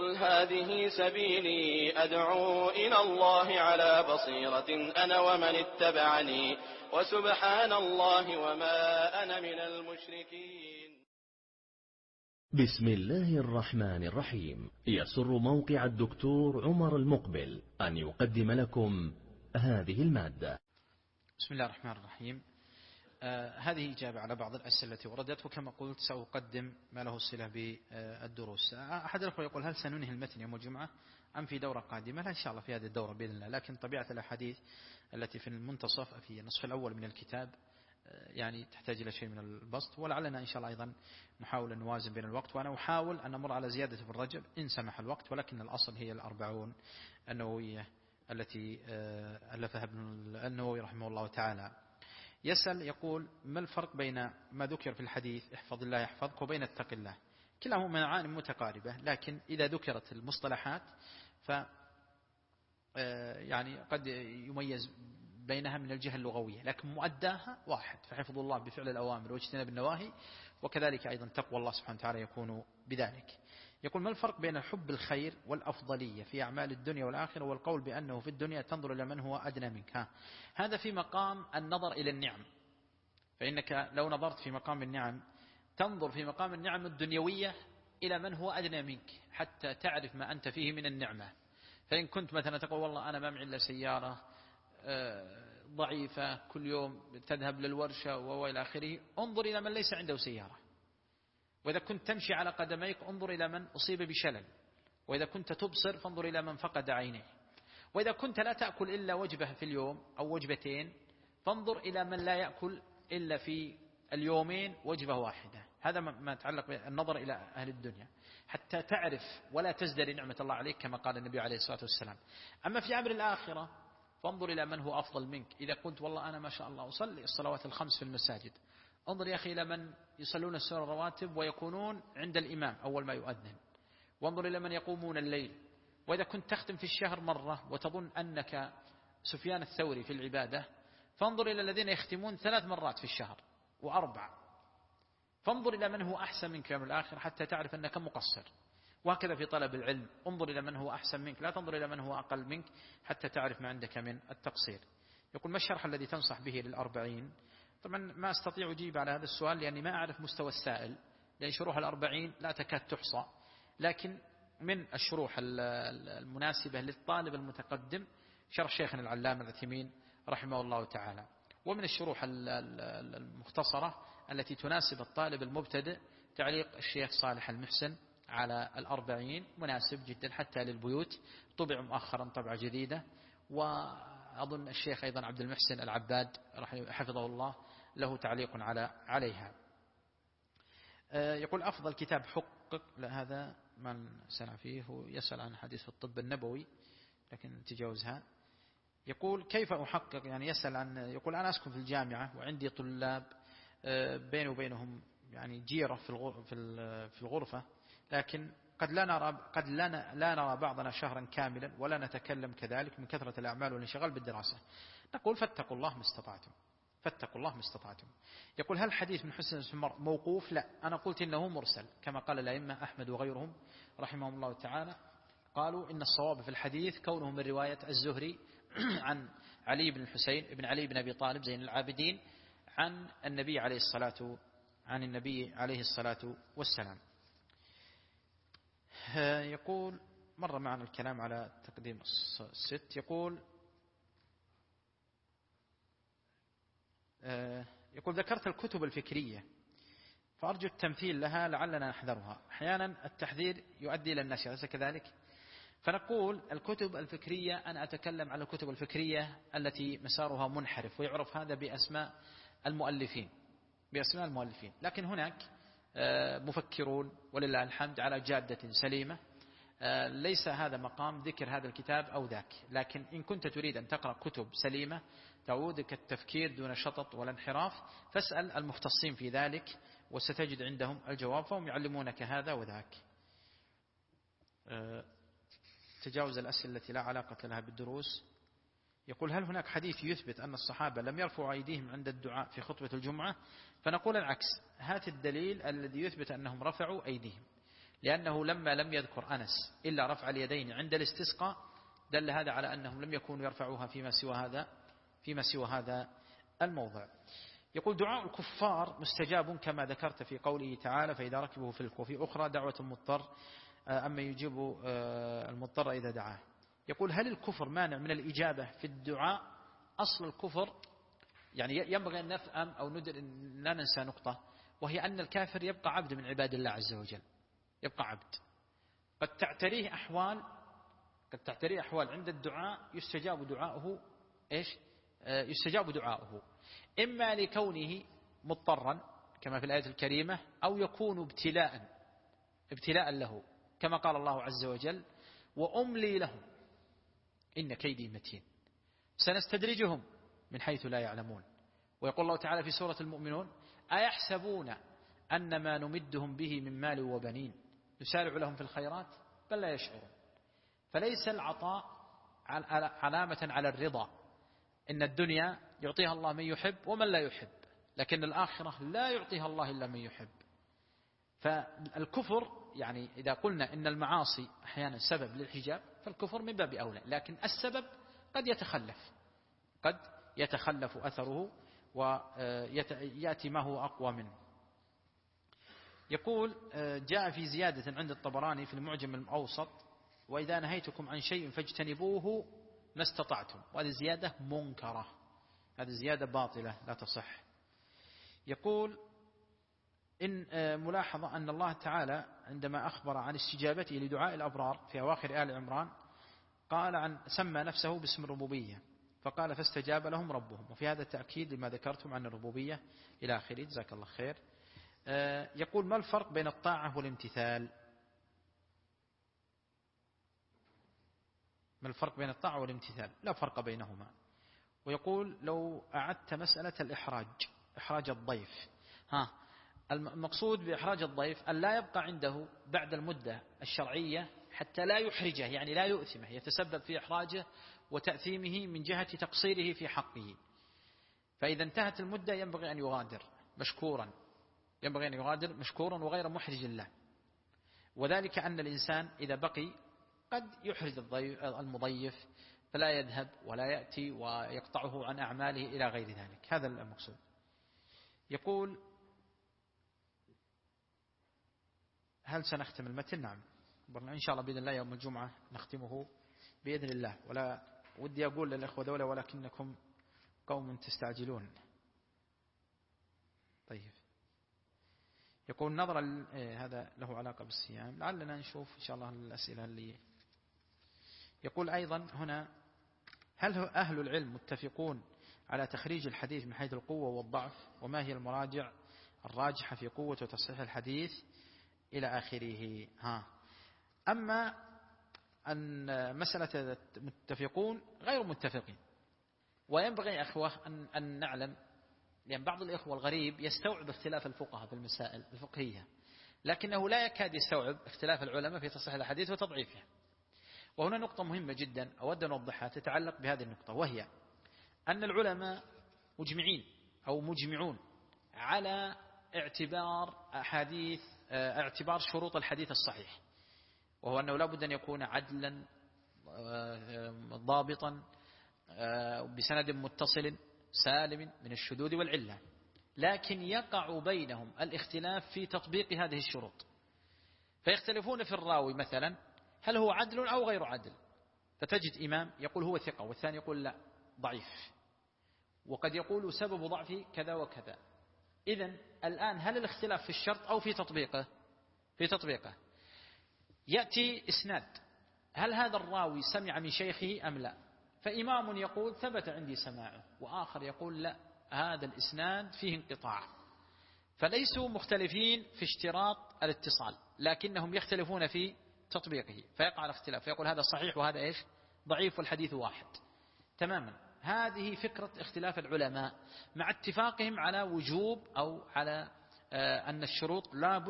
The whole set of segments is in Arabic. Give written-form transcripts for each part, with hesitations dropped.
قل هذه سبيلي أدعو إلى الله على بصيرة أنا ومن اتبعني وسبحان الله وما أنا من المشركين. بسم الله الرحمن الرحيم. يسر موقع الدكتور عمر المقبل أن يقدم لكم هذه المادة. بسم الله الرحمن الرحيم. هذه إجابة على بعض الأسئلة التي وردت، وكما قلت سأقدم ما له صلة بالدروس. أحد الأخوة يقول: هل سننهي المتن يوم الجمعة أم في دورة قادمة؟ لا، إن شاء الله في هذه الدورة بإذن الله، لكن طبيعة الأحاديث التي في المنتصف في النصف الأول من الكتاب يعني تحتاج إلى شيء من البسط، ولعلنا إن شاء الله أيضا نحاول أن نوازن بين الوقت، وأنا أحاول أن نمر على زيادة في الرجب إن سمح الوقت، ولكن الأصل هي 40 النووية التي ألفها ابن النووي رحمه الله تعالى. يسأل يقول: ما الفرق بين ما ذكر في الحديث احفظ الله يحفظك وبين اتق الله؟ كلاهما معاني متقاربة، لكن إذا ذكرت المصطلحات ف يعني قد يميز بينها من الجهة اللغوية، لكن مؤداها واحد، فحفظ الله بفعل الأوامر واجتناب النواهي، وكذلك أيضا تقوى الله سبحانه وتعالى يكون بذلك. يقول: ما الفرق بين حب الخير والأفضلية في أعمال الدنيا والآخرة والقول بأنه في الدنيا تنظر إلى من هو أدنى منك؟ هذا في مقام النظر إلى النعم، فإنك لو نظرت في مقام النعم تنظر في مقام النعم الدنيوية إلى من هو أدنى منك حتى تعرف ما أنت فيه من النعمة. فإن كنت مثلا تقول والله أنا ما معي إلا سيارة ضعيفة كل يوم تذهب للورشة وإلى آخره، انظر إلى من ليس عنده سيارة. وإذا كنت تمشي على قدميك انظر إلى من أصيب بشلل. وإذا كنت تبصر فانظر إلى من فقد عينيه. وإذا كنت لا تأكل إلا وجبة في اليوم أو وجبتين فانظر إلى من لا يأكل إلا في اليومين وجبة واحدة. هذا ما يتعلق بالنظر إلى أهل الدنيا حتى تعرف ولا تزدري نعمة الله عليك كما قال النبي عليه الصلاة والسلام. أما في أمر الآخرة فانظر إلى من هو أفضل منك. إذا قلت والله أنا ما شاء الله أصلي الصلوات الخمس في المساجد، انظر يا أخي إلى من يصلون السنن الرواتب ويكونون عند الإمام أول ما يؤذن، وانظر إلى من يقومون الليل. وإذا كنت تختم في الشهر مرة وتظن أنك سفيان الثوري في العبادة فانظر إلى الذين يختمون 3 مرات في الشهر و4. فانظر إلى من هو أحسن منك يوم الآخر حتى تعرف أنك مقصر. وهكذا في طلب العلم انظر إلى من هو أحسن منك، لا تنظر إلى من هو أقل منك حتى تعرف ما عندك من التقصير. يقول: ما الشرح الذي تنصح به لل40؟ طبعا ما أستطيع أجيب على هذا السؤال لأني ما أعرف مستوى السائل، لأن شروح 40 لا تكاد تحصى، لكن من الشروح المناسبة للطالب المتقدم شرح شيخنا العلامة العثيمين رحمه الله تعالى، ومن الشروح المختصرة التي تناسب الطالب المبتدئ تعليق الشيخ صالح المحسن على 40 مناسب جدا حتى للبيوت، طبع مؤخرا طبعة جديدة. وأظن الشيخ أيضا عبد المحسن العباد حفظه الله له تعليق عليها. يقول: أفضل كتاب حقق، لا هذا ما سنع فيه، يسأل عن حديث في الطب النبوي لكن نتجاوزها. يقول: كيف أحقق، يعني يسأل عن، يقول: أنا أسكن في الجامعة وعندي طلاب بيني وبينهم يعني جيرة في الغرفة، لكن قد لا نرى بعضنا شهرا كاملا ولا نتكلم كذلك من كثرة الأعمال والانشغال بالدراسة. نقول: فاتقوا الله ما استطعتم، فاتقوا الله ما استطعتم. يقول: هل حديث من حسن المرء موقوف؟ لا، أنا قلت إنه مرسل كما قال الأئمة أحمد وغيرهم رحمهم الله تعالى، قالوا إن الصواب في الحديث كونه من رواية الزهري عن علي بن الحسين بن علي بن أبي طالب زين العابدين عن النبي عليه الصلاة والسلام. يقول: مر معنا الكلام على تقديم الست. يقول: ذكرت الكتب الفكرية فأرجو التمثيل لها لعلنا نحذرها، أحيانا التحذير يؤدي إلى النشر، أليس كذلك؟ فنقول الكتب الفكرية، أنا أتكلم على الكتب الفكرية التي مسارها منحرف، ويعرف هذا بأسماء المؤلفين، لكن هناك مفكرون ولله الحمد على جادة سليمة، ليس هذا مقام ذكر هذا الكتاب أو ذاك. لكن إن كنت تريد أن تقرأ كتب سليمة تعودك التفكير دون شطط ولا انحراف فاسأل المختصين في ذلك وستجد عندهم الجواب، فهم يعلمونك هذا وذاك. تجاوز الأسئلة التي لا علاقة لها بالدروس. يقول: هل هناك حديث يثبت أن الصحابة لم يرفعوا أيديهم عند الدعاء في خطبة الجمعة؟ فنقول العكس، هات الدليل الذي يثبت أنهم رفعوا أيديهم. لأنه لما لم يذكر أنس إلا رفع اليدين عند الاستسقاء دل هذا على أنهم لم يكونوا يرفعوها فيما سوى هذا الموضع. يقول دعاء الكفار مستجاب كما ذكرت في قوله تعالى فإذا ركبوا في الفلك، وفي أخرى دعوة المضطر أما يجيب المضطر إذا دعاه. يقول هل الكفر مانع من الإجابة في الدعاء؟ أصل الكفر يعني ينبغي أن نفهم أو لا ننسى نقطة، وهي أن الكافر يبقى عبد من عباد الله عز وجل، يبقى عبد. قد تعتريه أحوال عند الدعاء يستجاب دعاؤه يستجاب دعاؤه، إما لكونه مضطرا كما في الآية الكريمة، أو يكون ابتلاء له كما قال الله عز وجل وأملي لهم إن كيدي متين سنستدرجهم من حيث لا يعلمون. ويقول الله تعالى في سورة المؤمنون أيحسبون أن ما نمدهم به من مال وبنين نسارع لهم في الخيرات بل لا يشعرون. فليس العطاء علامة على الرضا، إن الدنيا يعطيها الله من يحب ومن لا يحب، لكن الآخرة لا يعطيها الله إلا من يحب. فالكفر يعني إذا قلنا إن المعاصي أحيانا سبب للحجاب فالكفر من باب أولى، لكن السبب قد يتخلف أثره ويأتي ما هو أقوى منه. يقول جاء في زيادة عند الطبراني في المعجم الأوسط وإذا نهيتكم عن شيء فاجتنبوه ما استطعتم، وهذه زيادة منكرة، هذه زيادة باطلة لا تصح. يقول إن ملاحظة أن الله تعالى عندما أخبر عن استجابته لدعاء الأبرار في أواخر آل عمران قال سمى نفسه باسم الربوبية فقال فاستجاب لهم ربهم، وفي هذا تأكيد لما ذكرتم عن الربوبية إلى آخره. جزاك الله خير. يقول ما الفرق بين الطاعة والامتثال؟ ما الفرق بين الطاعة والامتثال؟ لا فرق بينهما. ويقول لو أعدت مسألة إحراج الضيف، المقصود بإحراج الضيف أن لا يبقى عنده بعد المدة الشرعية حتى لا يحرجه، يعني لا يؤثمه، يتسبب في إحراجه وتأثيمه من جهة تقصيره في حقه. فإذا انتهت المدة ينبغي أن يغادر مشكورا وغير محرج له. وذلك أن الإنسان إذا بقي قد يحرج المضيف فلا يذهب ولا يأتي ويقطعه عن أعماله إلى غير ذلك، هذا المقصود. يقول هل سنختم المتن؟ نعم إن شاء الله بإذن الله يوم الجمعة نختمه بإذن الله. ولا ودي أقول للأخوة دولة ولكنكم قوم تستعجلون. طيب يقول نظرا هذا له علاقة بالصيام، لعلنا نشوف إن شاء الله الأسئلة اللي. يقول أيضا هنا هل أهل العلم متفقون على تخريج الحديث من حيث القوة والضعف، وما هي المراجع الراجحة في قوة وتصحيح الحديث إلى آخره. أما أن مسألة متفقون غير متفقين، وينبغي يا أخوة أن نعلم، لأن بعض الإخوة الغريب يستوعب اختلاف الفقهاء في المسائل الفقهية، لكنه لا يكاد يستوعب اختلاف العلماء في تصحيح الحديث وتضعيفه. وهنا نقطة مهمة جدا أود أن أوضحها تتعلق بهذه النقطة، وهي أن العلماء مجمعون على اعتبار شروط الحديث الصحيح، وهو أنه لا بد أن يكون عدلا ضابطا بسند متصل سالم من الشذوذ والعلة، لكن يقع بينهم الاختلاف في تطبيق هذه الشروط، فيختلفون في الراوي مثلا هل هو عدل أو غير عدل، فتجد إمام يقول هو ثقة والثاني يقول لا ضعيف، وقد يقول سبب ضعفه كذا وكذا. إذن الآن هل الاختلاف في الشرط أو في تطبيقه؟ في تطبيقه. يأتي إسناد، هل هذا الراوي سمع من شيخه أم لا؟ فإمام يقول ثبت عندي سماعه، وآخر يقول لا هذا الإسناد فيه انقطاع. فليسوا مختلفين في اشتراط الاتصال، لكنهم يختلفون في تطبيقه، فيقع الاختلاف، فيقول هذا صحيح وهذا ضعيف والحديث واحد تماما. هذه فكرة اختلاف العلماء مع اتفاقهم على وجوب أو على أن الشروط لا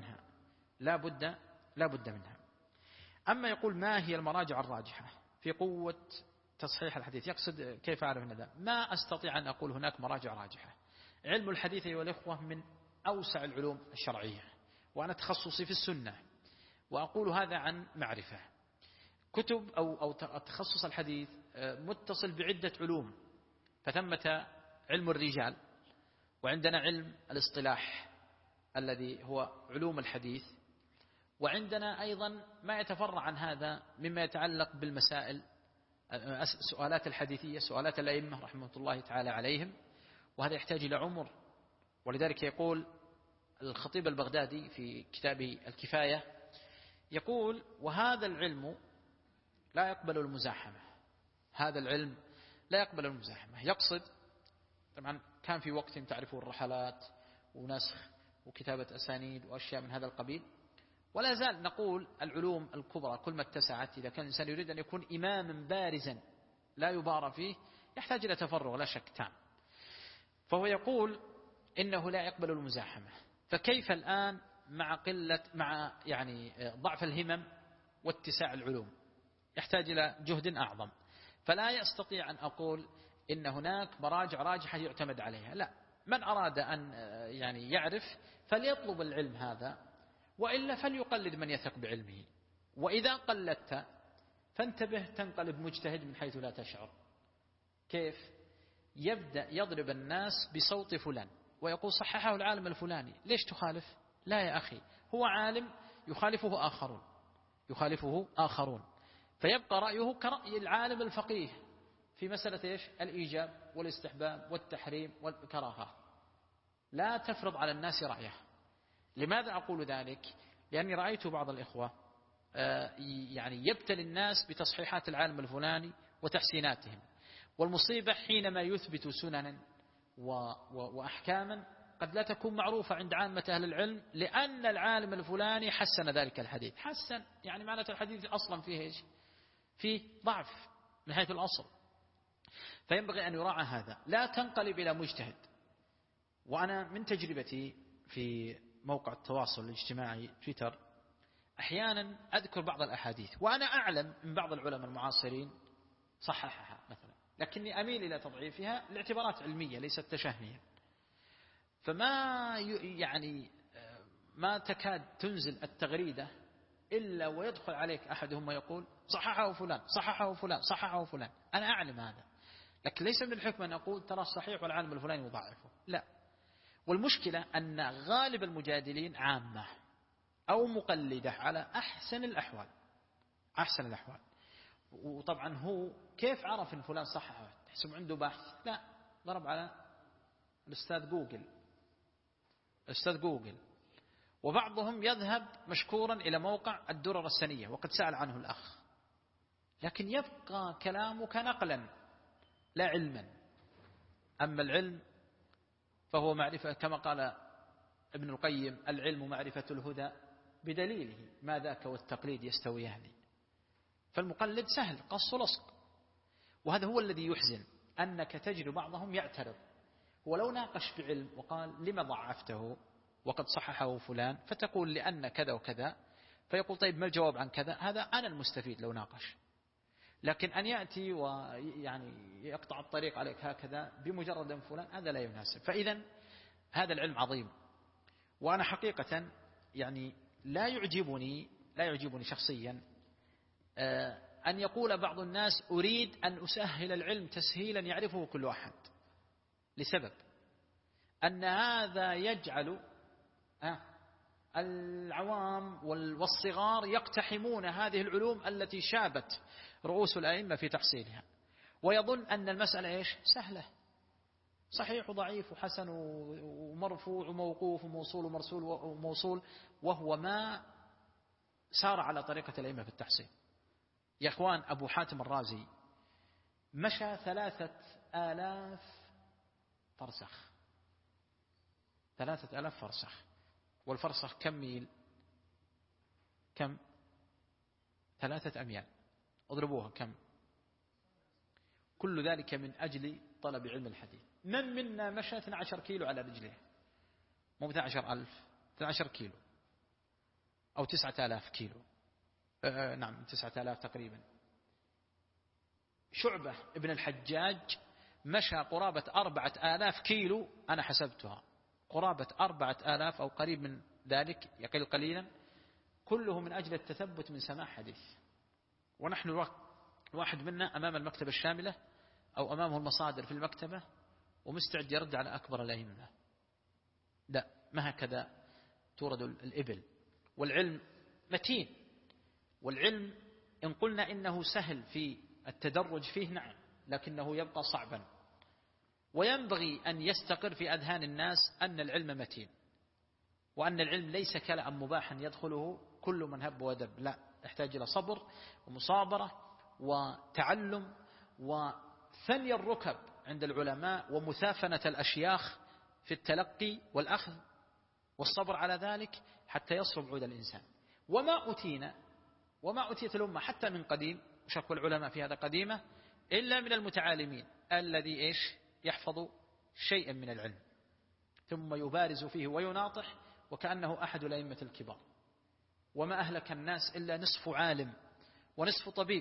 بد منها. أما يقول ما هي المراجع الراجحة في قوة تصحيح الحديث، يقصد كيف أعرف أن هذا؟ ما أستطيع أن أقول هناك مراجع راجحة. علم الحديث أيها الإخوة من أوسع العلوم الشرعية، وأنا تخصصي في السنة، وأقول هذا عن معرفة. كتب أو تخصص الحديث متصل بعدة علوم، فثمة علم الرجال، وعندنا علم الاصطلاح الذي هو علوم الحديث، وعندنا أيضا ما يتفرع عن هذا مما يتعلق بالمسائل، سؤالات الحديثية، سؤالات الأئمة رحمة الله تعالى عليهم، وهذا يحتاج إلى عمر. ولذلك يقول الخطيب البغدادي في كتابه الكفاية، يقول: وهذا العلم لا يقبل المزاحمة. هذا العلم لا يقبل المزاحمة. يقصد طبعا كان في وقت تعرفون الرحلات ونسخ وكتابة أسانيد وأشياء من هذا القبيل، ولا زال نقول العلوم الكبرى كل ما اتسعت، إذا كان الإنسان يريد أن يكون إماما بارزا لا يبار فيه يحتاج إلى تفرغ لا شك تام. فهو يقول إنه لا يقبل المزاحمة، فكيف الآن مع يعني ضعف الهمم واتساع العلوم يحتاج إلى جهد أعظم. فلا يستطيع أن أقول إن هناك مراجع راجحة يعتمد عليها، لا، من أراد أن يعني يعرف فليطلب العلم هذا، وإلا فليقلد من يثق بعلمه. وإذا قلدت فانتبه تنقلب مجتهد من حيث لا تشعر. كيف؟ يبدأ يضرب الناس بصوت فلان ويقول صححه العالم الفلاني، ليش تخالف؟ لا يا أخي، هو عالم يخالفه آخرون، فيبقى رأيه كرأي العالم الفقيه في مسألة إيش؟ الإيجاب والاستحباب والتحريم والكراهة. لا تفرض على الناس رأيه. لماذا أقول ذلك؟ لأني رأيت بعض الإخوة يعني يبتلي الناس بتصحيحات العالم الفلاني وتحسيناتهم، والمصيبة حينما يثبت سننا وأحكاما قد لا تكون معروفة عند عامة أهل العلم، لأن العالم الفلاني حسن ذلك الحديث. حسن يعني معناته الحديث أصلا فيه إيش؟ فيه ضعف من حيث الأصل. فينبغي أن يراعى هذا، لا تنقلب إلى مجتهد. وأنا من تجربتي في موقع التواصل الاجتماعي تويتر أحيانا أذكر بعض الأحاديث وأنا أعلم من بعض العلماء المعاصرين صححها مثلا، لكني أميل إلى تضعيفها لاعتبارات علمية ليست تشهيا. فما يعني ما تكاد تنزل التغريدة إلا ويدخل عليك أحدهم ويقول صححه فلان صححه فلان صححه فلان. أنا أعلم هذا، لكن ليس من الحكمة أن أقول ترى الصحيح والعالم الفلاني يضعفه، لا. والمشكلة أن غالب المجادلين عامة أو مقلدة على أحسن الأحوال. وطبعا هو كيف عرف أن فلان صححه؟ تحسب عنده بحث؟ لا، ضرب على الأستاذ جوجل. وبعضهم يذهب مشكورا إلى موقع الدرر السنية وقد سأل عنه الأخ، لكن يبقى كلامك نقلا لا علما. أما العلم فهو معرفة، كما قال ابن القيم: العلم معرفة الهدى بدليله، ما ذاك والتقليد يستويان. فالمقلد سهل قص لصق. وهذا هو الذي يحزن، أنك تجد بعضهم يعترض، ولو ناقش بعلم وقال لما ضعفته وقد صححه فلان، فتقول لأن كذا وكذا، فيقول طيب ما الجواب عن كذا؟ هذا أنا المستفيد لو ناقش. لكن أن يأتي ويعني يقطع الطريق عليك هكذا بمجرد أن فلان، هذا لا يناسب. فإذا هذا العلم عظيم. وأنا حقيقة يعني لا يعجبني شخصيا أن يقول بعض الناس أريد أن أسهل العلم تسهيلا يعرفه كل أحد، لسبب أن هذا يجعل العوام والصغار يقتحمون هذه العلوم التي شابت رؤوس الأئمة في تحصيلها، ويظن أن المسألة إيش؟ سهلة، صحيح وضعيف وحسن ومرفوع وموقوف وموصول ومرسول وموصول، وهو ما سار على طريقة الأئمة في التحصيل. يا أخوان، أبو حاتم الرازي مشى 3000 فرسخ. 3000 فرسخ، والفرسخ كم ميل؟ كم؟ 3 أميال، اضربوها كم؟ كل ذلك من أجل طلب علم الحديث. من منا مشى 12 كيلو على رجله؟ مو 12,000، 12 كيلو أو 9000 كيلو، نعم 9000 تقريبا. شعبة ابن الحجاج مشى قرابة 4000 كيلو، أنا حسبتها قرابة 4000 أو قريب من ذلك، يقل قليلا، كله من أجل التثبت من سماع حديث. ونحن واحد منا أمام المكتبة الشاملة أو أمامه المصادر في المكتبة ومستعد يرد على أكبر الأئمة. لا، ما هكذا تورد الإبل. والعلم متين، والعلم إن قلنا إنه سهل في التدرج فيه نعم، لكنه يبقى صعبا. وينبغي أن يستقر في أذهان الناس أن العلم متين، وأن العلم ليس كلام مباحا يدخله كل من هب ودب، لا، يحتاج إلى صبر ومصابرة وتعلم وثني الركب عند العلماء ومثافنة الأشياخ في التلقي والأخذ والصبر على ذلك حتى يصل بعود الإنسان. وما أتيت الأمة حتى من قديم، وشكوى العلماء في هذا قديمة، إلا من المتعالمين الذي يحفظ شيئا من العلم ثم يبارز فيه ويناطح وكأنه أحد الأئمة الكبار. وما أهلك الناس إلا نصف عالم ونصف طبيب،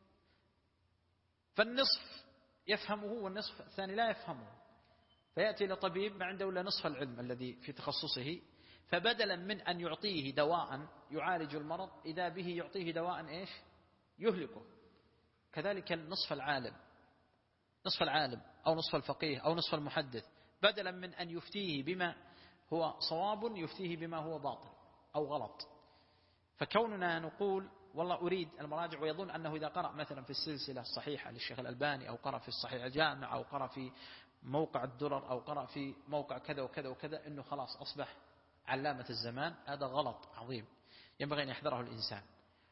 فالنصف يفهمه والنصف الثاني لا يفهمه، فيأتي إلى طبيب ما عنده إلا نصف العلم الذي في تخصصه، فبدلا من أن يعطيه دواء يعالج المرض إذا به يعطيه دواء يهلكه. كذلك نصف العالم أو نصف الفقيه أو نصف المحدث، بدلا من أن يفتيه بما هو صواب يفتيه بما هو باطل أو غلط. فكوننا نقول والله أريد المراجع، ويظن أنه إذا قرأ مثلا في السلسلة الصحيحة للشيخ الألباني أو قرأ في الصحيح الجامع أو قرأ في موقع الدرر أو قرأ في موقع كذا وكذا وكذا إنه خلاص أصبح علامة الزمان. هذا غلط عظيم ينبغي أن يحذره الإنسان.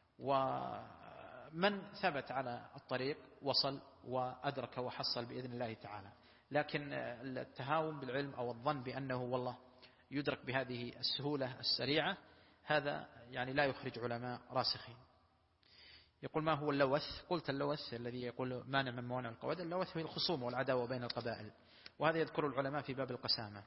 ومن ثبت على الطريق وصل وأدرك وحصل بإذن الله تعالى. لكن التهاون بالعلم أو الظن بأنه والله يدرك بهذه السهولة السريعة، هذا لا يخرج علماء راسخين. يقول ما هو اللوث؟ قلت اللوث الذي يقول مانع من موانع القواعد. اللوث هي الخصومة والعداوة بين القبائل، وهذا يذكر العلماء في باب القسامة.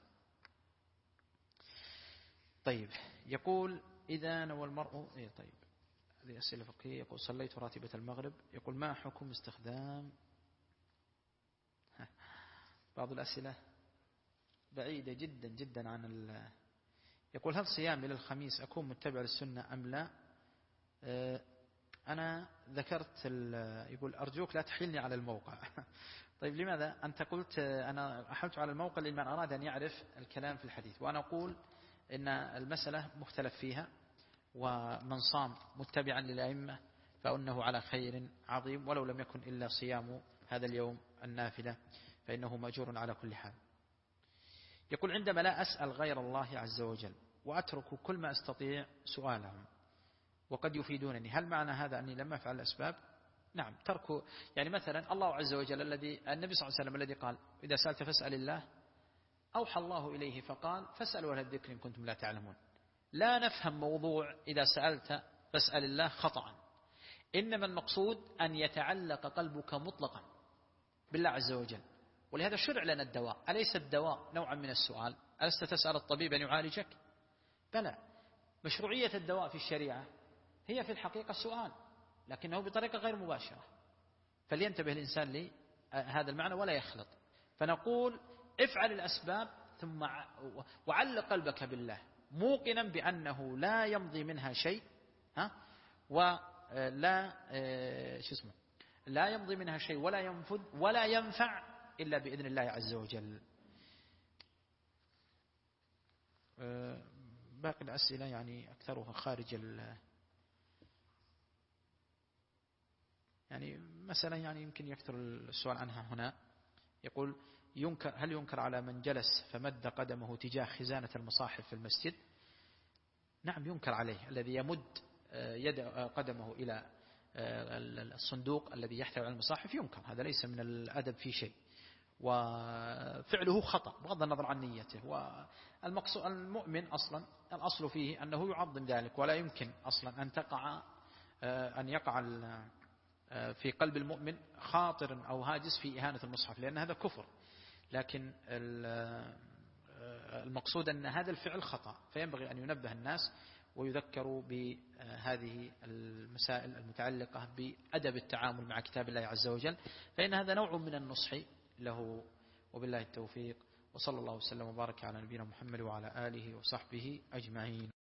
طيب، يقول إذا نوى المرء طيب، هذه أسئلة فقهية. يقول صليت راتبة المغرب. يقول ما حكم استخدام بعض الأسئلة بعيدة جدا جدا عن يقول هل صيامي للخميس أكون متبع للسنة أم لا؟ أنا ذكرت يقول أرجوك لا تحيلني على الموقع. طيب لماذا؟ أنت قلت أنا أحلت على الموقع لمن أراد أن يعرف الكلام في الحديث، وأنا أقول إن المسألة مختلف فيها، ومن صام متبعا للأئمة فإنه على خير عظيم، ولو لم يكن إلا صيام هذا اليوم النافلة فإنه مأجور على كل حال. يقول عندما لا أسأل غير الله عز وجل وأترك كل ما أستطيع سؤالهم وقد يفيدونني، هل معنى هذا أني لم أفعل الأسباب؟ نعم، ترك مثلا الله عز وجل النبي صلى الله عليه وسلم الذي قال إذا سألت فاسأل الله، أوحى الله إليه فقال فاسألوا أهل الذكر إن كنتم لا تعلمون. لا نفهم موضوع إذا سألت فاسأل الله خطأ، إنما المقصود أن يتعلق قلبك مطلقا بالله عز وجل. ولهذا شرع لنا الدواء. أليس الدواء نوعا من السؤال؟ ألست تسأل الطبيب أن يعالجك؟ بلى. مشروعية الدواء في الشريعة هي في الحقيقة سؤال، لكنه بطريقة غير مباشرة. فلينتبه الإنسان لهذا المعنى ولا يخلط. فنقول افعل الأسباب ثم وعلق قلبك بالله موقنا بأنه لا يمضي منها شيء، ولا لا يمضي منها شيء ولا ينفذ ولا ينفع إلا بإذن الله عز وجل. باقي الأسئلة أكثرها خارج مثلا يمكن يكثر السؤال عنها هنا. يقول هل ينكر على من جلس فمد قدمه تجاه خزانة المصاحف في المسجد؟ نعم ينكر عليه. الذي يمد قدمه إلى الصندوق الذي يحتوي على المصاحف ينكر، هذا ليس من الأدب في شيء، وفعله خطأ بغض النظر عن نيته. والمقصود المؤمن أصلا الأصل فيه أنه يعظم ذلك، ولا يمكن أصلا أن يقع في قلب المؤمن خاطر أو هاجس في إهانة المصحف، لأن هذا كفر. لكن المقصود أن هذا الفعل خطأ، فينبغي أن ينبه الناس ويذكروا بهذه المسائل المتعلقة بأدب التعامل مع كتاب الله عز وجل، فإن هذا نوع من النصح له. وبالله التوفيق، وصلى الله وسلم وبارك على نبينا محمد وعلى آله وصحبه أجمعين.